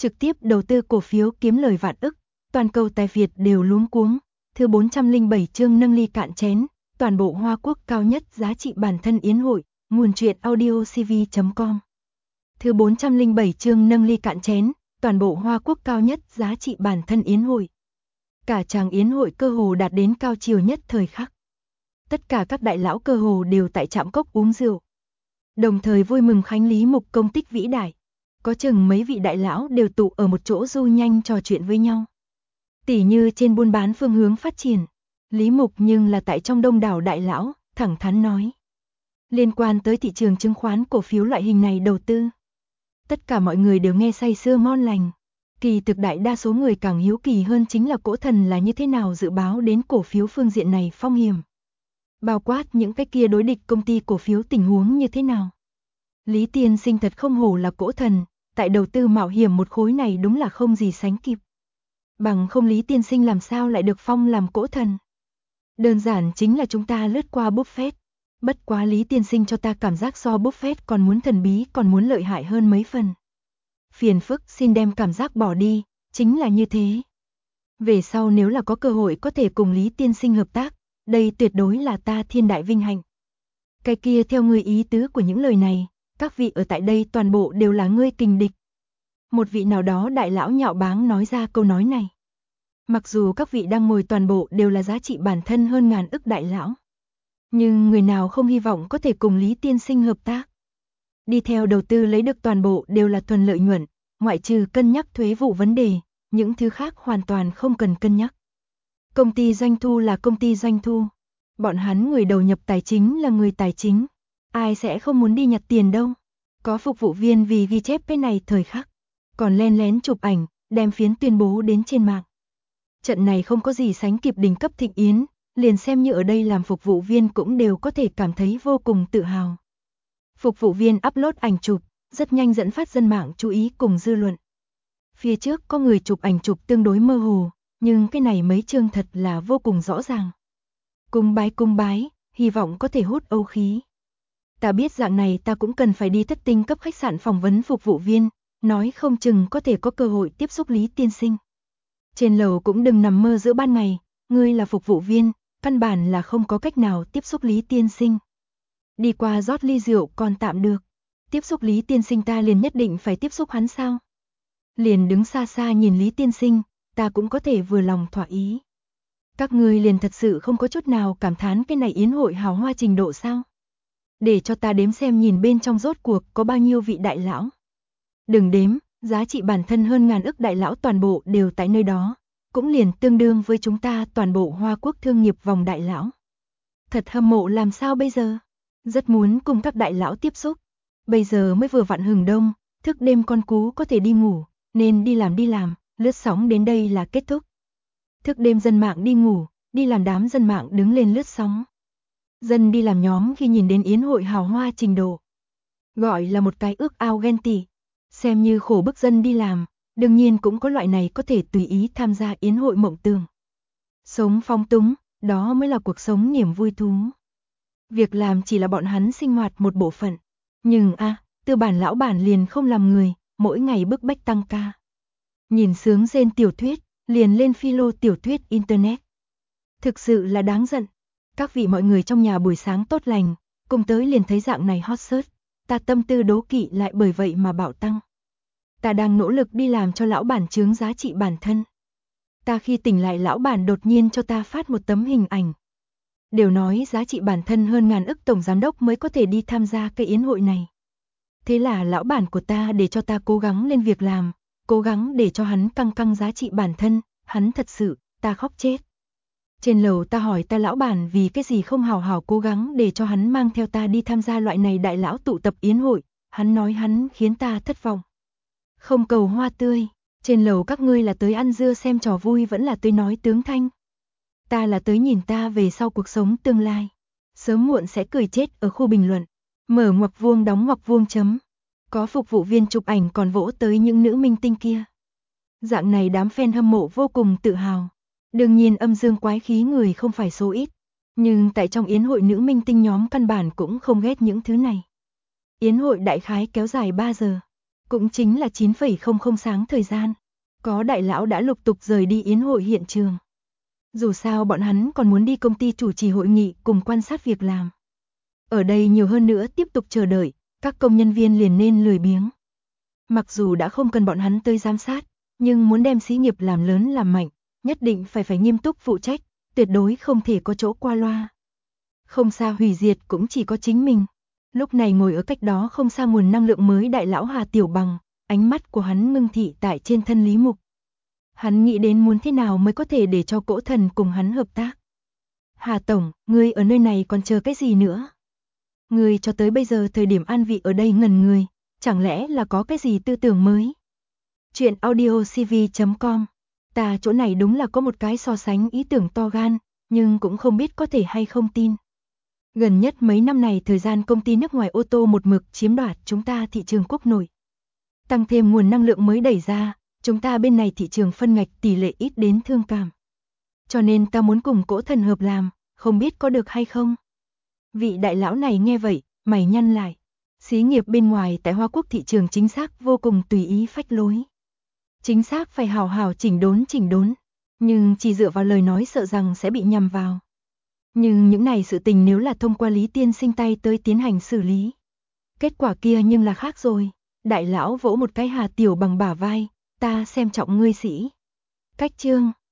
trực tiếp đầu tư cổ phiếu kiếm lời vạn ức, toàn cầu tài Việt đều luống cuống. Thứ 407 chương nâng ly cạn chén, toàn bộ Hoa Quốc cao nhất giá trị bản thân yến hội, nguồn truyện audiocv.com. Thứ 407 chương nâng ly cạn chén, toàn bộ Hoa Quốc cao nhất giá trị bản thân yến hội. Cả tràng yến hội cơ hồ đạt đến cao chiều nhất thời khắc. Tất cả các đại lão cơ hồ đều tại trạm cốc uống rượu. Đồng thời vui mừng khánh Lý Mục công tích vĩ đại. Có chừng mấy vị đại lão đều tụ ở một chỗ du nhanh trò chuyện với nhau. Tỉ như trên buôn bán phương hướng phát triển. Lý Mục nhưng là tại trong đông đảo đại lão, thẳng thắn nói. Liên quan tới thị trường chứng khoán cổ phiếu loại hình này đầu tư. Tất cả mọi người đều nghe say sưa ngon lành. Kỳ thực đại đa số người càng hiếu kỳ hơn chính là Cỗ Thần là như thế nào dự báo đến cổ phiếu phương diện này phong hiểm. Bao quát những cái kia đối địch công ty cổ phiếu tình huống như thế nào. Lý Tiên Sinh thật không hổ là Cỗ Thần, tại đầu tư mạo hiểm một khối này đúng là không gì sánh kịp. Bằng không Lý Tiên Sinh làm sao lại được phong làm Cỗ Thần. Đơn giản chính là chúng ta lướt qua Buffett. Bất quá Lý Tiên Sinh cho ta cảm giác so Buffett còn muốn thần bí, còn muốn lợi hại hơn mấy phần. Phiền phức xin đem cảm giác bỏ đi, chính là như thế. Về sau nếu là có cơ hội có thể cùng Lý Tiên Sinh hợp tác, đây tuyệt đối là ta thiên đại vinh hạnh. Cái kia theo ngươi ý tứ của những lời này, các vị ở tại đây toàn bộ đều là ngươi kình địch. Một vị nào đó đại lão nhạo báng nói ra câu nói này. Mặc dù các vị đang ngồi toàn bộ đều là giá trị bản thân hơn ngàn ức đại lão. Nhưng người nào không hy vọng có thể cùng Lý Tiên Sinh hợp tác. Đi theo đầu tư lấy được toàn bộ đều là thuần lợi nhuận, ngoại trừ cân nhắc thuế vụ vấn đề, những thứ khác hoàn toàn không cần cân nhắc. Công ty doanh thu là công ty doanh thu. Bọn hắn người đầu nhập tài chính là người tài chính. Ai sẽ không muốn đi nhặt tiền đâu. Có phục vụ viên vì ghi chép cái này thời khắc. Còn len lén chụp ảnh, đem phiến tuyên bố đến trên mạng. Trận này không có gì sánh kịp đỉnh cấp thịnh yến, liền xem như ở đây làm phục vụ viên cũng đều có thể cảm thấy vô cùng tự hào. Phục vụ viên upload ảnh chụp, rất nhanh dẫn phát dân mạng chú ý cùng dư luận. Phía trước có người chụp ảnh chụp tương đối mơ hồ, nhưng cái này mấy chương thật là vô cùng rõ ràng. Cung bái, hy vọng có thể hút âu khí. Ta biết dạng này ta cũng cần phải đi Thất Tinh cấp khách sạn phỏng vấn phục vụ viên, nói không chừng có thể có cơ hội tiếp xúc Lý Tiên Sinh. Trên lầu cũng đừng nằm mơ giữa ban ngày, ngươi là phục vụ viên, căn bản là không có cách nào tiếp xúc Lý Tiên Sinh. Đi qua rót ly rượu còn tạm được, tiếp xúc Lý Tiên Sinh ta liền nhất định phải tiếp xúc hắn sao? Liền đứng xa xa nhìn Lý Tiên Sinh, ta cũng có thể vừa lòng thỏa ý. Các ngươi liền thật sự không có chút nào cảm thán cái này yến hội hào hoa trình độ sao? Để cho ta đếm xem nhìn bên trong rốt cuộc có bao nhiêu vị đại lão. Đừng đếm, giá trị bản thân hơn ngàn ức đại lão toàn bộ đều tại nơi đó, cũng liền tương đương với chúng ta toàn bộ Hoa Quốc thương nghiệp vòng đại lão. Thật hâm mộ làm sao bây giờ? Rất muốn cùng các đại lão tiếp xúc. Bây giờ mới vừa vặn hừng đông, thức đêm con cú có thể đi ngủ, nên đi làm, lướt sóng đến đây là kết thúc. Thức đêm dân mạng đi ngủ, đi làm đám dân mạng đứng lên lướt sóng. Dân đi làm nhóm khi nhìn đến yến hội hào hoa trình độ. Gọi là một cái ước ao ghen tị. Xem như khổ bức dân đi làm, đương nhiên cũng có loại này có thể tùy ý tham gia yến hội mộng tưởng. Sống phong túng, đó mới là cuộc sống niềm vui thú. Việc làm chỉ là bọn hắn sinh hoạt một bộ phận. Nhưng tư bản lão bản liền không làm người, mỗi ngày bức bách tăng ca. Nhìn sướng rên tiểu thuyết, liền lên philo tiểu thuyết internet. Thực sự là đáng giận. Các vị mọi người trong nhà buổi sáng tốt lành, cùng tới liền thấy dạng này hot search, ta tâm tư đố kỵ lại bởi vậy mà bạo tăng. Ta đang nỗ lực đi làm cho lão bản chướng giá trị bản thân. Ta khi tỉnh lại lão bản đột nhiên cho ta phát một tấm hình ảnh. Đều nói giá trị bản thân hơn ngàn ức tổng giám đốc mới có thể đi tham gia cái yến hội này. Thế là lão bản của ta để cho ta cố gắng lên việc làm, cố gắng để cho hắn căng giá trị bản thân, hắn thật sự, ta khóc chết. Trên lầu ta hỏi ta lão bản vì cái gì không hào hào cố gắng để cho hắn mang theo ta đi tham gia loại này đại lão tụ tập yến hội, hắn nói hắn khiến ta thất vọng. Không cầu hoa tươi, trên lầu các ngươi là tới ăn dưa xem trò vui vẫn là tới nói tướng thanh. Ta là tới nhìn ta về sau cuộc sống tương lai. Sớm muộn sẽ cười chết ở khu bình luận. Mở ngoặc vuông đóng ngoặc vuông chấm. Có phục vụ viên chụp ảnh còn vỗ tới những nữ minh tinh kia. Dạng này đám fan hâm mộ vô cùng tự hào. Đương nhiên âm dương quái khí người không phải số ít. Nhưng tại trong yến hội nữ minh tinh nhóm căn bản cũng không ghét những thứ này. Yến hội đại khái kéo dài 3 giờ. Cũng chính là 9,00 sáng thời gian, có đại lão đã lục tục rời đi yến hội hiện trường. Dù sao bọn hắn còn muốn đi công ty chủ trì hội nghị cùng quan sát việc làm. Ở đây nhiều hơn nữa tiếp tục chờ đợi, các công nhân viên liền nên lười biếng. Mặc dù đã không cần bọn hắn tới giám sát, nhưng muốn đem xí nghiệp làm lớn làm mạnh, nhất định phải nghiêm túc phụ trách, tuyệt đối không thể có chỗ qua loa. Không xa hủy diệt cũng chỉ có chính mình. Lúc này ngồi ở cách đó không xa nguồn năng lượng mới đại lão Hà Tiểu Bằng, ánh mắt của hắn ngưng thị tại trên thân Lý Mục. Hắn nghĩ đến muốn thế nào mới có thể để cho Cỗ Thần cùng hắn hợp tác. Hà Tổng, ngươi ở nơi này còn chờ cái gì nữa? Ngươi cho tới bây giờ thời điểm an vị ở đây ngẩn người, chẳng lẽ là có cái gì tư tưởng mới? Chuyện audiocv.com. Ta chỗ này đúng là có một cái so sánh ý tưởng to gan, nhưng cũng không biết có thể hay không tin. Gần nhất mấy năm này thời gian công ty nước ngoài ô tô một mực chiếm đoạt chúng ta thị trường quốc nội. Tăng thêm nguồn năng lượng mới đẩy ra, chúng ta bên này thị trường phân ngạch tỷ lệ ít đến thương cảm. Cho nên ta muốn cùng Cỗ Thần hợp làm, không biết có được hay không? Vị đại lão này nghe vậy, mày nhăn lại. Xí nghiệp bên ngoài tại Hoa Quốc thị trường chính xác vô cùng tùy ý phách lối. Chính xác phải hào hào chỉnh đốn, nhưng chỉ dựa vào lời nói sợ rằng sẽ bị nhầm vào. Nhưng những này sự tình nếu là thông qua Lý Tiên Sinh tay tới tiến hành xử lý. Kết quả kia nhưng là khác rồi. Đại lão vỗ một cái Hà Tiểu Bằng bả vai, ta xem trọng ngươi sĩ. Cách chương